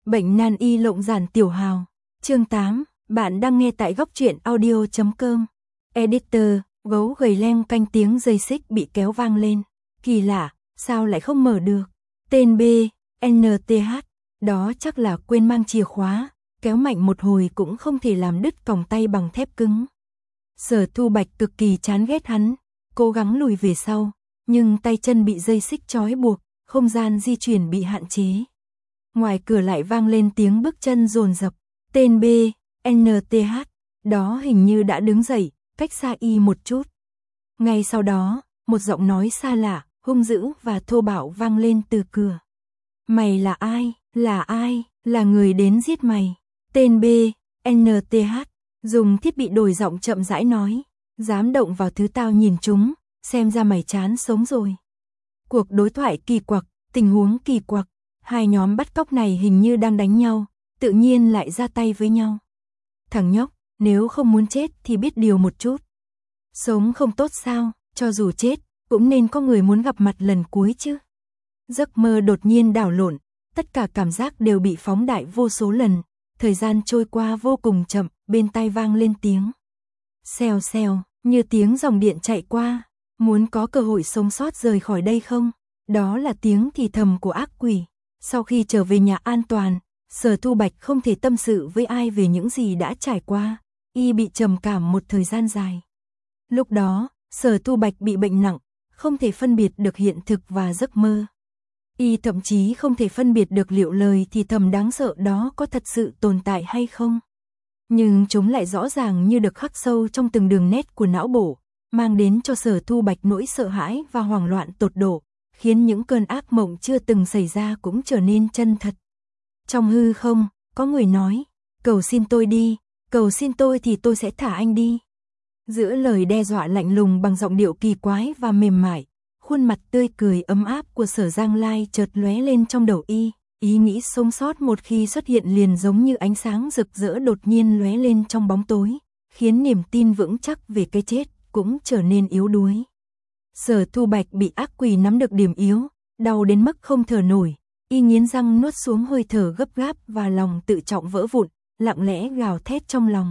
Bệnh nan y lộng giản tiểu hào. Chương 8, bạn đang nghe tại góc truyện audio.com. Editor, gấu gầy leng canh tiếng dây xích bị kéo vang lên. Kỳ lạ, sao lại không mở được? Tên B, NTH, đó chắc là quên mang chìa khóa, kéo mạnh một hồi cũng không thể làm đứt còng tay bằng thép cứng. Sở Thu Bạch cực kỳ chán ghét hắn, cố gắng lùi về sau, nhưng tay chân bị dây xích trói buộc, không gian di chuyển bị hạn chế. Ngoài cửa lại vang lên tiếng bước chân dồn dập. Tên B, NTH, đó hình như đã đứng dậy, cách xa y một chút. Ngay sau đó, một giọng nói xa lạ, hung dữ và thô bạo vang lên từ cửa. Mày là ai? Là ai? Là người đến giết mày. Tên B, NTH, dùng thiết bị đổi giọng chậm rãi nói. Dám động vào thứ tao nhìn chúng, xem ra mày chán sống rồi. Cuộc đối thoại kỳ quặc, tình huống kỳ quặc. Hai nhóm bắt cóc này hình như đang đánh nhau, tự nhiên lại ra tay với nhau. Thằng nhóc, nếu không muốn chết thì biết điều một chút. Sống không tốt sao, cho dù chết, cũng nên có người muốn gặp mặt lần cuối chứ. Giấc mơ đột nhiên đảo lộn, tất cả cảm giác đều bị phóng đại vô số lần, thời gian trôi qua vô cùng chậm, bên tai vang lên tiếng. Xèo xèo, như tiếng dòng điện chạy qua, muốn có cơ hội sống sót rời khỏi đây không? Đó là tiếng thì thầm của ác quỷ. Sau khi trở về nhà an toàn, Sở Thu Bạch không thể tâm sự với ai về những gì đã trải qua, y bị trầm cảm một thời gian dài. Lúc đó, Sở Thu Bạch bị bệnh nặng, không thể phân biệt được hiện thực và giấc mơ. Y thậm chí không thể phân biệt được liệu lời thì thầm đáng sợ đó có thật sự tồn tại hay không. Nhưng chúng lại rõ ràng như được khắc sâu trong từng đường nét của não bộ, mang đến cho Sở Thu Bạch nỗi sợ hãi và hoảng loạn tột độ, khiến những cơn ác mộng chưa từng xảy ra cũng trở nên chân thật. Trong hư không, có người nói, cầu xin tôi đi, cầu xin tôi thì tôi sẽ thả anh đi. Giữa lời đe dọa lạnh lùng bằng giọng điệu kỳ quái và mềm mại, khuôn mặt tươi cười ấm áp của Sở Giang Lai chợt lóe lên trong đầu y, ý nghĩ sống sót một khi xuất hiện liền giống như ánh sáng rực rỡ đột nhiên lóe lên trong bóng tối, khiến niềm tin vững chắc về cái chết cũng trở nên yếu đuối. Sở Thu Bạch bị ác quỷ nắm được điểm yếu, đau đến mức không thở nổi, y nghiến răng nuốt xuống hơi thở gấp gáp và lòng tự trọng vỡ vụn, lặng lẽ gào thét trong lòng.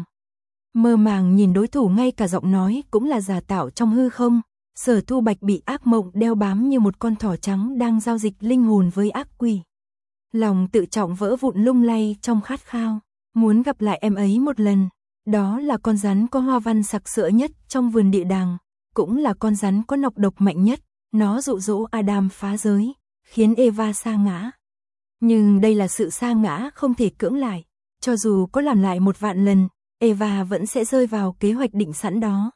Mơ màng nhìn đối thủ ngay cả giọng nói cũng là giả tạo trong hư không, Sở Thu Bạch bị ác mộng đeo bám như một con thỏ trắng đang giao dịch linh hồn với ác quỷ. Lòng tự trọng vỡ vụn lung lay trong khát khao, muốn gặp lại em ấy một lần, đó là con rắn có hoa văn sặc sỡ nhất trong vườn địa đàng. Cũng là con rắn có nọc độc mạnh nhất, nó dụ dỗ Adam phá giới, khiến Eva sa ngã. Nhưng đây là sự sa ngã không thể cưỡng lại, cho dù có làm lại 1.000.000 lần, Eva vẫn sẽ rơi vào kế hoạch định sẵn đó.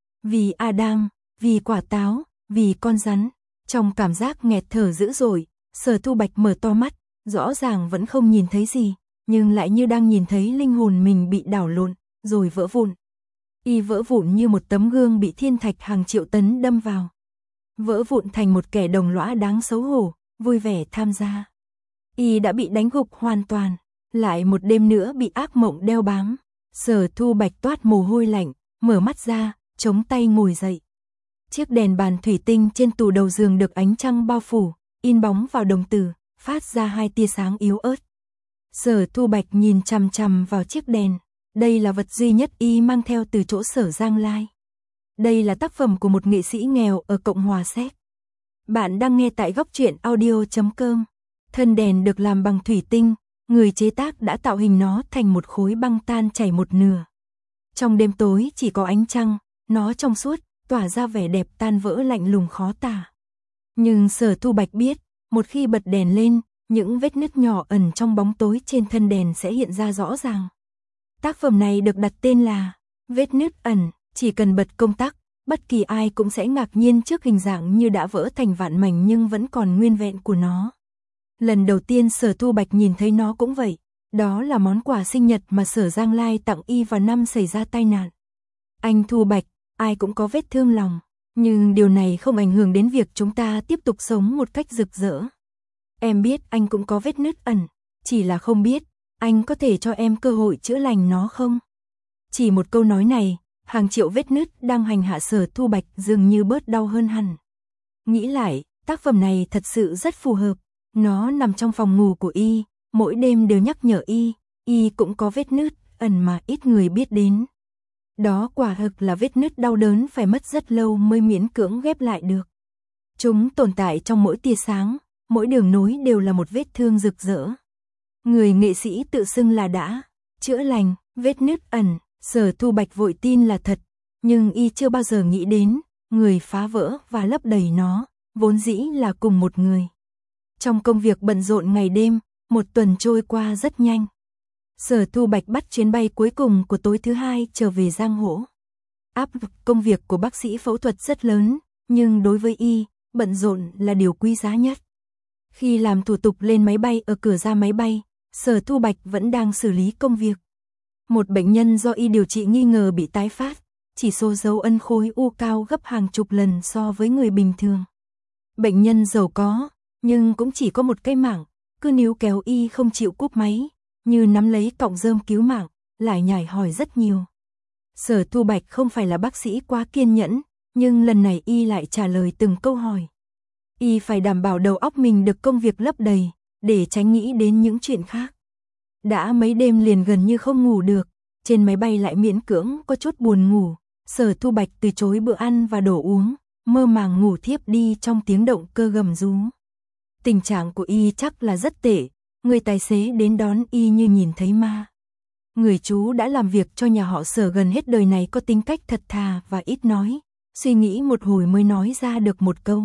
Vì Adam, vì quả táo, vì con rắn, trong cảm giác nghẹt thở dữ dội, Sở Thu Bạch mở to mắt, rõ ràng vẫn không nhìn thấy gì, nhưng lại như đang nhìn thấy linh hồn mình bị đảo lộn, rồi vỡ vụn. Y vỡ vụn như một tấm gương bị thiên thạch hàng triệu tấn đâm vào. Vỡ vụn thành một kẻ đồng lõa đáng xấu hổ, vui vẻ tham gia. Y đã bị đánh gục hoàn toàn, lại một đêm nữa bị ác mộng đeo bám. Sở Thu Bạch toát mồ hôi lạnh, mở mắt ra, chống tay ngồi dậy. Chiếc đèn bàn thủy tinh trên tủ đầu giường được ánh trăng bao phủ, in bóng vào đồng tử, phát ra 2 tia sáng yếu ớt. Sở Thu Bạch nhìn chằm chằm vào chiếc đèn. Đây là vật duy nhất y mang theo từ chỗ Sở Giang Lai. Đây là tác phẩm của một nghệ sĩ nghèo ở Cộng hòa Séc. Bạn đang nghe tại góc truyện audio.com. Thân đèn được làm bằng thủy tinh, người chế tác đã tạo hình nó thành một khối băng tan chảy một nửa. Trong đêm tối chỉ có ánh trăng, nó trong suốt, tỏa ra vẻ đẹp tan vỡ lạnh lùng khó tả. Nhưng Sở Thu Bạch biết, một khi bật đèn lên, những vết nứt nhỏ ẩn trong bóng tối trên thân đèn sẽ hiện ra rõ ràng. Tác phẩm này được đặt tên là Vết nứt ẩn, chỉ cần bật công tắc, bất kỳ ai cũng sẽ ngạc nhiên trước hình dạng như đã vỡ thành vạn mảnh nhưng vẫn còn nguyên vẹn của nó. Lần đầu tiên Sở Thu Bạch nhìn thấy nó cũng vậy, đó là món quà sinh nhật mà Sở Giang Lai tặng y vào năm xảy ra tai nạn. Anh Thu Bạch, ai cũng có vết thương lòng, nhưng điều này không ảnh hưởng đến việc chúng ta tiếp tục sống một cách rực rỡ. Em biết anh cũng có vết nứt ẩn, chỉ là không biết anh có thể cho em cơ hội chữa lành nó không? Chỉ một câu nói này, hàng triệu vết nứt đang hành hạ Sở Thu Bạch dường như bớt đau hơn hẳn. Nghĩ lại, tác phẩm này thật sự rất phù hợp. Nó nằm trong phòng ngủ của y, mỗi đêm đều nhắc nhở y cũng có vết nứt ẩn mà ít người biết đến. Đó quả thực là vết nứt đau đớn phải mất rất lâu mới miễn cưỡng ghép lại được. Chúng tồn tại trong mỗi tia sáng, mỗi đường nối đều là một vết thương rực rỡ. Người nghệ sĩ tự xưng là đã chữa lành vết nứt ẩn, Sở Thu Bạch vội tin là thật, nhưng y chưa bao giờ nghĩ đến, người phá vỡ và lấp đầy nó, vốn dĩ là cùng một người. Trong công việc bận rộn ngày đêm, một tuần trôi qua rất nhanh. Sở Thu Bạch bắt chuyến bay cuối cùng của tối thứ hai trở về Giang Hỗ. Áp lực công việc của bác sĩ phẫu thuật rất lớn, nhưng đối với y, bận rộn là điều quý giá nhất. Khi làm thủ tục lên máy bay ở cửa ra máy bay, Sở Thu Bạch vẫn đang xử lý công việc. Một bệnh nhân do y điều trị nghi ngờ bị tái phát, chỉ số dấu ân khối u cao gấp hàng chục lần so với người bình thường. Bệnh nhân giàu có, nhưng cũng chỉ có một cái mạng, cứ níu kéo y không chịu cúp máy, như nắm lấy cọng rơm cứu mạng, lại nhảy hỏi rất nhiều. Sở Thu Bạch không phải là bác sĩ quá kiên nhẫn, nhưng lần này y lại trả lời từng câu hỏi. Y phải đảm bảo đầu óc mình được công việc lấp đầy, để tránh nghĩ đến những chuyện khác. Đã mấy đêm liền gần như không ngủ được, trên máy bay lại miễn cưỡng có chút buồn ngủ, Sở Thu Bạch từ chối bữa ăn và đồ uống, mơ màng ngủ thiếp đi trong tiếng động cơ gầm rú. Tình trạng của y chắc là rất tệ, người tài xế đến đón y như nhìn thấy ma. Người chú đã làm việc cho nhà họ Sở gần hết đời này có tính cách thật thà và ít nói, suy nghĩ một hồi mới nói ra được một câu.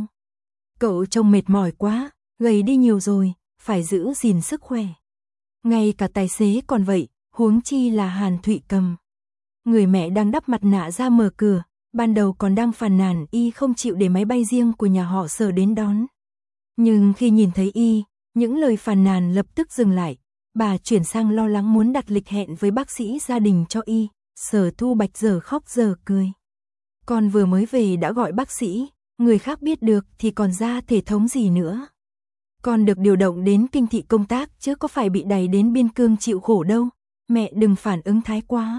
Cậu trông mệt mỏi quá, gầy đi nhiều rồi, phải giữ gìn sức khỏe. Ngay cả tài xế còn vậy, huống chi là Hàn Thụy Cầm. Người mẹ đang đắp mặt nạ ra mở cửa, ban đầu còn đang phàn nàn y không chịu để máy bay riêng của nhà họ Sở đến đón. Nhưng khi nhìn thấy y, những lời phàn nàn lập tức dừng lại, bà chuyển sang lo lắng muốn đặt lịch hẹn với bác sĩ gia đình cho y. Sở Thu Bạch giờ khóc giờ cười. Con vừa mới về đã gọi bác sĩ, người khác biết được thì còn ra thể thống gì nữa. Con được điều động đến Kinh Thị công tác chứ có phải bị đày đến biên cương chịu khổ đâu, mẹ đừng phản ứng thái quá.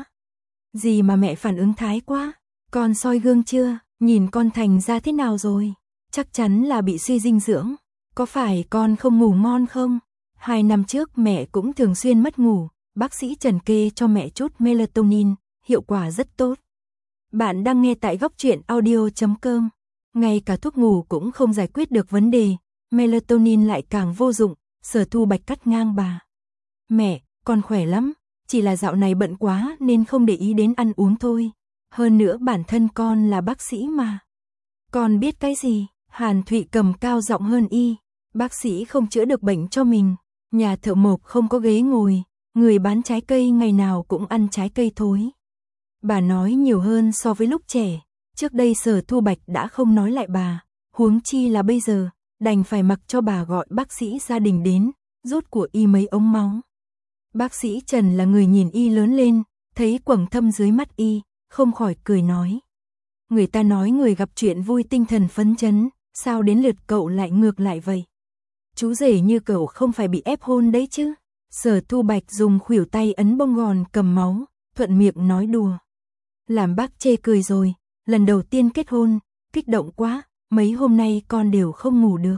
Gì mà mẹ phản ứng thái quá, con soi gương chưa, nhìn con thành ra thế nào rồi, chắc chắn là bị suy dinh dưỡng, có phải con không ngủ ngon không? 2 năm trước mẹ cũng thường xuyên mất ngủ, bác sĩ Trần kê cho mẹ chút melatonin, hiệu quả rất tốt. Bạn đang nghe tại góc truyện audio.com, ngay cả thuốc ngủ cũng không giải quyết được vấn đề, melatonin lại càng vô dụng, Sở Thu Bạch cắt ngang bà. Mẹ, con khỏe lắm, chỉ là dạo này bận quá nên không để ý đến ăn uống thôi. Hơn nữa bản thân con là bác sĩ mà. Con biết cái gì? Hàn Thụy Cầm cao giọng hơn y. Bác sĩ không chữa được bệnh cho mình. Nhà thợ mộc không có ghế ngồi. Người bán trái cây ngày nào cũng ăn trái cây thối. Bà nói nhiều hơn so với lúc trẻ. Trước đây Sở Thu Bạch đã không nói lại bà. Huống chi là bây giờ, đành phải mặc cho bà gọi bác sĩ gia đình đến, rút của y mấy ống máu. Bác sĩ Trần là người nhìn y lớn lên, thấy quầng thâm dưới mắt y, không khỏi cười nói. Người ta nói người gặp chuyện vui tinh thần phấn chấn, sao đến lượt cậu lại ngược lại vậy? Chú rể như cậu không phải bị ép hôn đấy chứ? Sở Thu Bạch dùng khuỷu tay ấn bông gòn cầm máu, thuận miệng nói đùa. Làm bác chê cười rồi, lần đầu tiên kết hôn, kích động quá, mấy hôm nay con đều không ngủ được.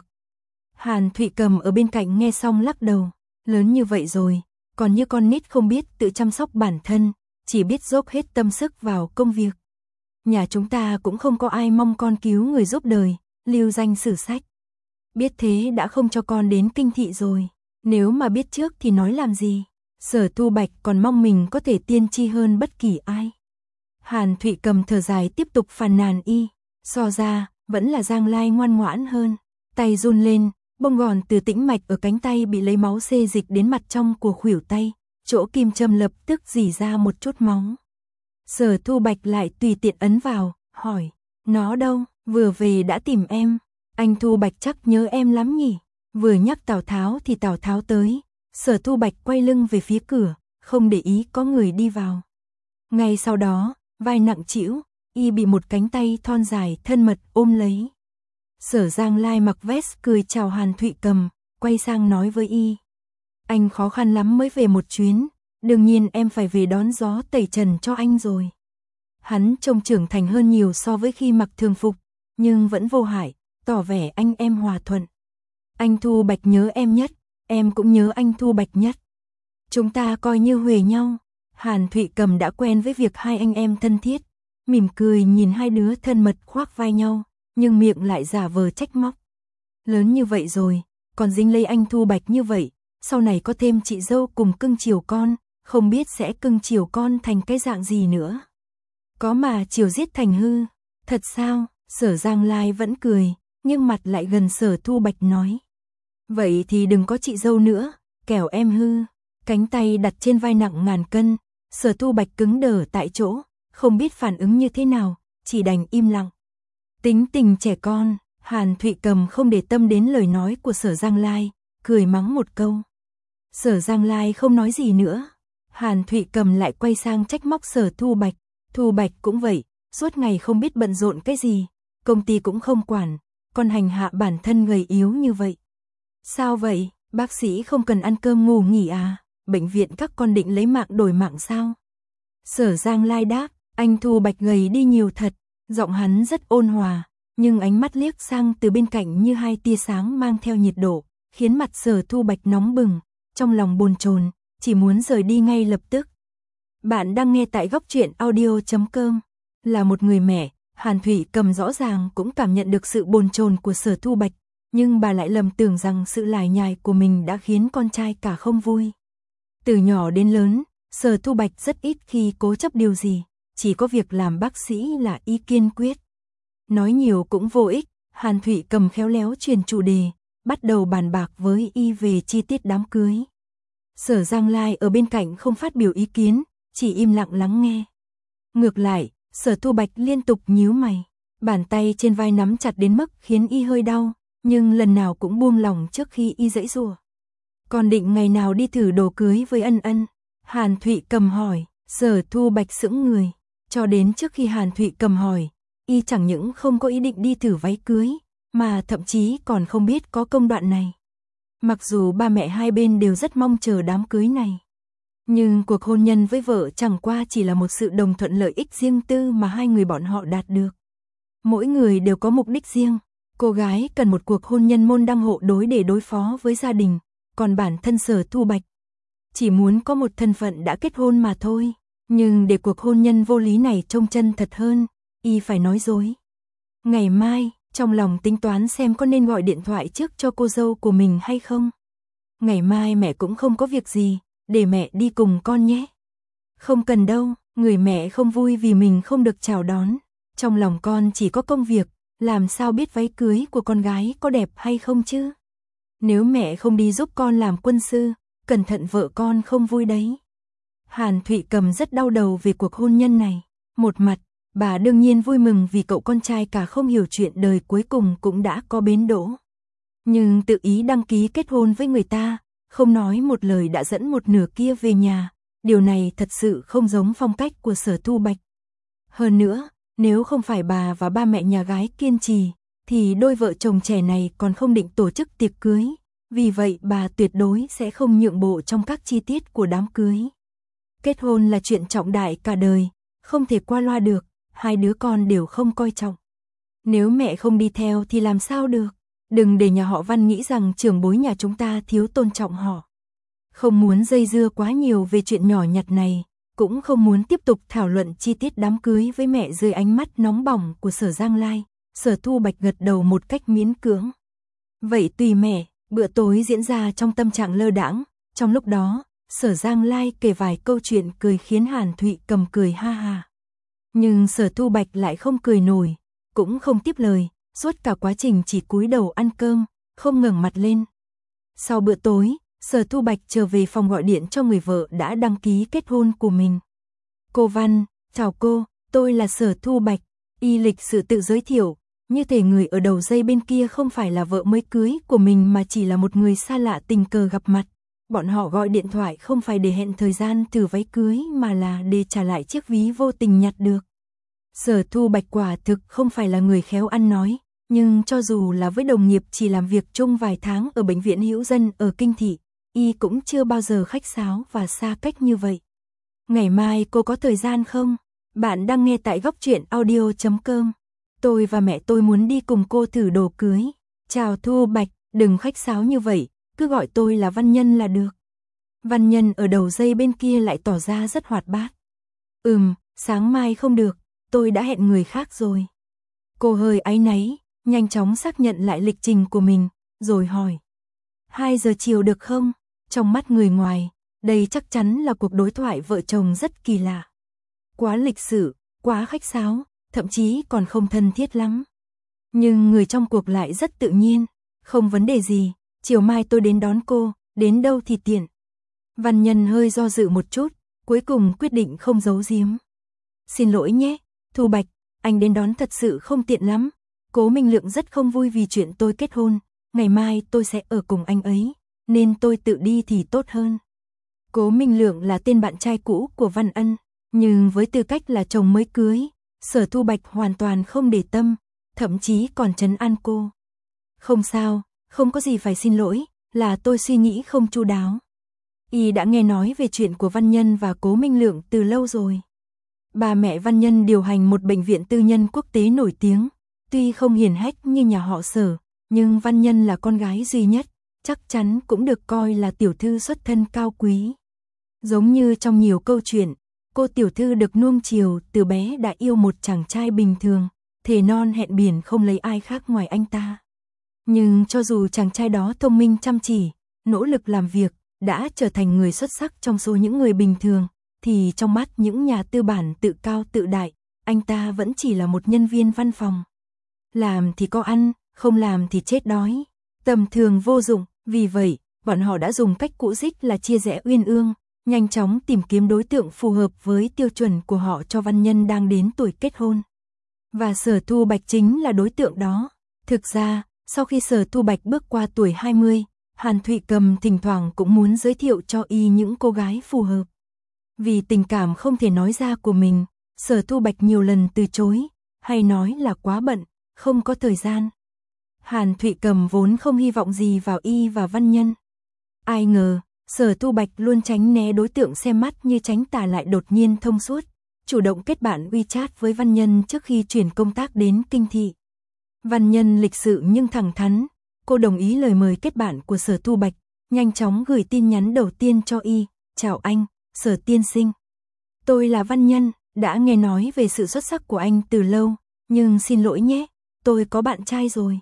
Hàn Thụy Cầm ở bên cạnh nghe xong lắc đầu, lớn như vậy rồi, còn như con nít không biết tự chăm sóc bản thân, chỉ biết dốc hết tâm sức vào công việc. Nhà chúng ta cũng không có ai mong con cứu người giúp đời, lưu danh sử sách. Biết thế đã không cho con đến Kinh Thị rồi, nếu mà biết trước thì nói làm gì. Sở Thu Bạch còn mong mình có thể tiên tri hơn bất kỳ ai. Hàn Thụy Cầm thở dài tiếp tục phàn nàn y, so ra, vẫn là Giang Lai ngoan ngoãn hơn. Tay run lên, bông gòn từ tĩnh mạch ở cánh tay bị lấy máu xê dịch đến mặt trong của khuỷu tay, chỗ kim châm lập tức rỉ ra một chút máu. Sở Thu Bạch lại tùy tiện ấn vào, hỏi, nó đâu, vừa về đã tìm em, anh Thu Bạch chắc nhớ em lắm nhỉ. Vừa nhắc Tào Tháo thì Tào Tháo tới, Sở Thu Bạch quay lưng về phía cửa, không để ý có người đi vào. Ngay sau đó, vai nặng trĩu, y bị một cánh tay thon dài thân mật ôm lấy. Sở Giang Lai mặc vest cười chào Hàn Thụy Cầm, quay sang nói với y. Anh khó khăn lắm mới về một chuyến, đương nhiên em phải về đón gió tẩy trần cho anh rồi. Hắn trông trưởng thành hơn nhiều so với khi mặc thường phục, nhưng vẫn vô hại, tỏ vẻ anh em hòa thuận. Anh Thu Bạch nhớ em nhất, em cũng nhớ anh Thu Bạch nhất. Chúng ta coi như huề nhau. Hàn Thụy Cầm đã quen với việc hai anh em thân thiết, mỉm cười nhìn hai đứa thân mật khoác vai nhau, nhưng miệng lại giả vờ trách móc. Lớn như vậy rồi, còn dính lấy anh Thu Bạch như vậy, sau này có thêm chị dâu cùng cưng chiều con, không biết sẽ cưng chiều con thành cái dạng gì nữa. Có mà chiều giết thành hư, thật sao? Sở Giang Lai vẫn cười, nhưng mặt lại gần Sở Thu Bạch nói. Vậy thì đừng có chị dâu nữa, kẻo em hư. Cánh tay đặt trên vai nặng ngàn cân, Sở Thu Bạch cứng đờ tại chỗ, không biết phản ứng như thế nào, chỉ đành im lặng. Tính tình trẻ con, Hàn Thụy Cầm không để tâm đến lời nói của Sở Giang Lai, cười mắng một câu. Sở Giang Lai không nói gì nữa, Hàn Thụy Cầm lại quay sang trách móc Sở Thu Bạch. Thu Bạch cũng vậy, suốt ngày không biết bận rộn cái gì, công ty cũng không quản, còn hành hạ bản thân gầy yếu như vậy. Sao vậy, bác sĩ không cần ăn cơm ngủ nghỉ à? Bệnh viện các con định lấy mạng đổi mạng sao? Sở Giang Lai đáp, anh Thu Bạch gầy đi nhiều thật, giọng hắn rất ôn hòa, nhưng ánh mắt liếc sang từ bên cạnh như hai tia sáng mang theo nhiệt độ, khiến mặt Sở Thu Bạch nóng bừng, trong lòng bồn chồn, chỉ muốn rời đi ngay lập tức. Bạn đang nghe tại góc truyện audio.com. Là một người mẹ, Hàn Thụy Cầm rõ ràng cũng cảm nhận được sự bồn chồn của Sở Thu Bạch, nhưng bà lại lầm tưởng rằng sự lải nhải của mình đã khiến con trai cả không vui. Từ nhỏ đến lớn, Sở Thu Bạch rất ít khi cố chấp điều gì, chỉ có việc làm bác sĩ là y kiên quyết. Nói nhiều cũng vô ích, Hàn Thụy Cầm khéo léo chuyển chủ đề, bắt đầu bàn bạc với y về chi tiết đám cưới. Sở Giang Lai ở bên cạnh không phát biểu ý kiến, chỉ im lặng lắng nghe. Ngược lại, Sở Thu Bạch liên tục nhíu mày, bàn tay trên vai nắm chặt đến mức khiến y hơi đau, nhưng lần nào cũng buông lỏng trước khi y giãy giụa. Còn định ngày nào đi thử đồ cưới với Ân Ân? Hàn Thụy Cầm hỏi. Sở Thu Bạch sững người, cho đến trước khi Hàn Thụy Cầm hỏi, y chẳng những không có ý định đi thử váy cưới, mà thậm chí còn không biết có công đoạn này. Mặc dù ba mẹ hai bên đều rất mong chờ đám cưới này, nhưng cuộc hôn nhân với vợ chẳng qua chỉ là một sự đồng thuận lợi ích riêng tư mà hai người bọn họ đạt được. Mỗi người đều có mục đích riêng, cô gái cần một cuộc hôn nhân môn đăng hộ đối để đối phó với gia đình, còn bản thân Sở Thu Bạch chỉ muốn có một thân phận đã kết hôn mà thôi. Nhưng để cuộc hôn nhân vô lý này trông chân thật hơn, y phải nói dối. Ngày mai, trong lòng tính toán xem có nên gọi điện thoại trước cho cô dâu của mình hay không. Ngày mai mẹ cũng không có việc gì, để mẹ đi cùng con nhé. Không cần đâu, người mẹ không vui vì mình không được chào đón. Trong lòng con chỉ có công việc, làm sao biết váy cưới của con gái có đẹp hay không chứ. Nếu mẹ không đi giúp con làm quân sư, cẩn thận vợ con không vui đấy. Hàn Thụy Cầm rất đau đầu về cuộc hôn nhân này. Một mặt, bà đương nhiên vui mừng vì cậu con trai cả không hiểu chuyện đời cuối cùng cũng đã có bến đỗ. Nhưng tự ý đăng ký kết hôn với người ta, không nói một lời đã dẫn một nửa kia về nhà, điều này thật sự không giống phong cách của Sở Thu Bạch. Hơn nữa, nếu không phải bà và ba mẹ nhà gái kiên trì, thì đôi vợ chồng trẻ này còn không định tổ chức tiệc cưới, vì vậy bà tuyệt đối sẽ không nhượng bộ trong các chi tiết của đám cưới. Kết hôn là chuyện trọng đại cả đời, không thể qua loa được, hai đứa con đều không coi trọng. Nếu mẹ không đi theo thì làm sao được, đừng để nhà họ Văn nghĩ rằng trưởng bối nhà chúng ta thiếu tôn trọng họ. Không muốn dây dưa quá nhiều về chuyện nhỏ nhặt này, cũng không muốn tiếp tục thảo luận chi tiết đám cưới với mẹ dưới ánh mắt nóng bỏng của Sở Giang Lai, Sở Thu Bạch gật đầu một cách miễn cưỡng. Vậy tùy mẹ. Bữa tối diễn ra trong tâm trạng lơ đãng, trong lúc đó, Sở Giang Lai kể vài câu chuyện cười khiến Hàn Thụy Cầm cười ha ha. Nhưng Sở Thu Bạch lại không cười nổi, cũng không tiếp lời, suốt cả quá trình chỉ cúi đầu ăn cơm, không ngẩng mặt lên. Sau bữa tối, Sở Thu Bạch trở về phòng gọi điện cho người vợ đã đăng ký kết hôn của mình. Cô Văn, chào cô, tôi là Sở Thu Bạch, y lịch sự tự giới thiệu. Như thể người ở đầu dây bên kia không phải là vợ mới cưới của mình mà chỉ là một người xa lạ tình cờ gặp mặt. Bọn họ gọi điện thoại không phải để hẹn thời gian thử váy cưới mà là để trả lại chiếc ví vô tình nhặt được. Sở Thu Bạch quả thực không phải là người khéo ăn nói, nhưng cho dù là với đồng nghiệp chỉ làm việc chung vài tháng ở bệnh viện Hữu Dân ở Kinh Thị, y cũng chưa bao giờ khách sáo và xa cách như vậy. Ngày mai cô có thời gian không? Bạn đang nghe tại góc truyện audio.com. Tôi và mẹ tôi muốn đi cùng cô thử đồ cưới. Chào Thu Bạch, đừng khách sáo như vậy, cứ gọi tôi là Văn Nhân là được. Văn Nhân ở đầu dây bên kia lại tỏ ra rất hoạt bát. Sáng mai không được, tôi đã hẹn người khác rồi. Cô hơi áy náy, nhanh chóng xác nhận lại lịch trình của mình, rồi hỏi. 2 giờ chiều được không? Trong mắt người ngoài, đây chắc chắn là cuộc đối thoại vợ chồng rất kỳ lạ. Quá lịch sự, quá khách sáo, thậm chí còn không thân thiết lắm. Nhưng người trong cuộc lại rất tự nhiên, không vấn đề gì, chiều mai tôi đến đón cô, đến đâu thì tiện. Văn Nhân hơi do dự một chút, cuối cùng quyết định không giấu giếm. Xin lỗi nhé, Thu Bạch, anh đến đón thật sự không tiện lắm. Cố Minh Lượng rất không vui vì chuyện tôi kết hôn, ngày mai tôi sẽ ở cùng anh ấy, nên tôi tự đi thì tốt hơn. Cố Minh Lượng là tên bạn trai cũ của Văn Ân, nhưng với tư cách là chồng mới cưới, Sở Thu Bạch hoàn toàn không để tâm, thậm chí còn trấn an cô. Không sao, không có gì phải xin lỗi, là tôi suy nghĩ không chu đáo. Y đã nghe nói về chuyện của Văn Nhân và Cố Minh Lượng từ lâu rồi. Bà mẹ Văn Nhân điều hành một bệnh viện tư nhân quốc tế nổi tiếng, tuy không hiển hách như nhà họ Sở, nhưng Văn Nhân là con gái duy nhất, chắc chắn cũng được coi là tiểu thư xuất thân cao quý. Giống như trong nhiều câu chuyện, cô tiểu thư được nuông chiều từ bé đã yêu một chàng trai bình thường, thề non hẹn biển không lấy ai khác ngoài anh ta. Nhưng cho dù chàng trai đó thông minh chăm chỉ, nỗ lực làm việc, đã trở thành người xuất sắc trong số những người bình thường, thì trong mắt những nhà tư bản tự cao tự đại, anh ta vẫn chỉ là một nhân viên văn phòng. Làm thì có ăn, không làm thì chết đói, tầm thường vô dụng, vì vậy, bọn họ đã dùng cách cũ dích là chia rẽ uyên ương, nhanh chóng tìm kiếm đối tượng phù hợp với tiêu chuẩn của họ cho Văn Nhân đang đến tuổi kết hôn. Và Sở Thu Bạch chính là đối tượng đó. Thực ra, sau khi Sở Thu Bạch bước qua tuổi 20, Hàn Thụy Cầm thỉnh thoảng cũng muốn giới thiệu cho y những cô gái phù hợp. Vì tình cảm không thể nói ra của mình, Sở Thu Bạch nhiều lần từ chối, hay nói là quá bận, không có thời gian. Hàn Thụy Cầm vốn không hy vọng gì vào y và Văn Nhân. Ai ngờ, Sở Thu Bạch luôn tránh né đối tượng xem mắt như tránh tà lại đột nhiên thông suốt, chủ động kết bạn WeChat với Văn Nhân trước khi chuyển công tác đến Kinh Thị. Văn Nhân lịch sự nhưng thẳng thắn, cô đồng ý lời mời kết bạn của Sở Thu Bạch, nhanh chóng gửi tin nhắn đầu tiên cho y. Chào anh, Sở tiên sinh. Tôi là Văn Nhân, đã nghe nói về sự xuất sắc của anh từ lâu, nhưng xin lỗi nhé, tôi có bạn trai rồi.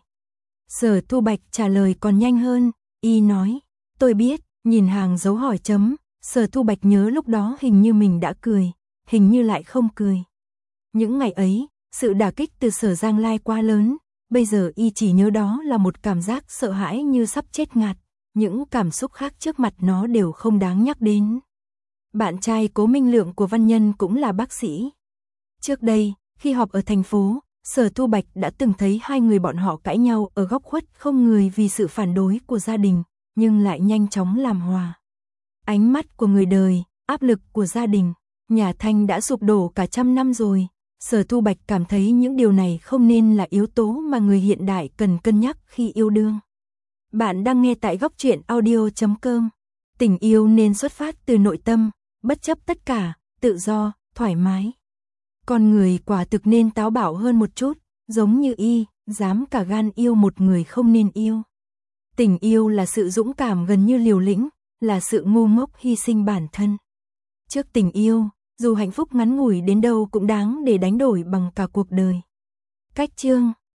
Sở Thu Bạch trả lời còn nhanh hơn, y nói, tôi biết, nhìn hàng dấu hỏi chấm, Sở Thu Bạch nhớ lúc đó hình như mình đã cười, hình như lại không cười. Những ngày ấy, sự đả kích từ Sở Giang Lai quá lớn, bây giờ y chỉ nhớ đó là một cảm giác sợ hãi như sắp chết ngạt, những cảm xúc khác trước mặt nó đều không đáng nhắc đến. Bạn trai Cố Minh Lượng của Văn Nhân cũng là bác sĩ. Trước đây, khi họp ở thành phố, Sở Thu Bạch đã từng thấy hai người bọn họ cãi nhau ở góc khuất không người vì sự phản đối của gia đình, nhưng lại nhanh chóng làm hòa. Ánh mắt của người đời, áp lực của gia đình, nhà Thanh đã sụp đổ cả 100 năm rồi. Sở Thu Bạch cảm thấy những điều này không nên là yếu tố mà người hiện đại cần cân nhắc khi yêu đương. Bạn đang nghe tại góc truyện audio.com. Tình yêu nên xuất phát từ nội tâm, bất chấp tất cả, tự do, thoải mái. Con người quả thực nên táo bạo hơn một chút, giống như y, dám cả gan yêu một người không nên yêu. Tình yêu là sự dũng cảm gần như liều lĩnh, là sự ngu ngốc hy sinh bản thân. Trước tình yêu, dù hạnh phúc ngắn ngủi đến đâu cũng đáng để đánh đổi bằng cả cuộc đời. Cách chương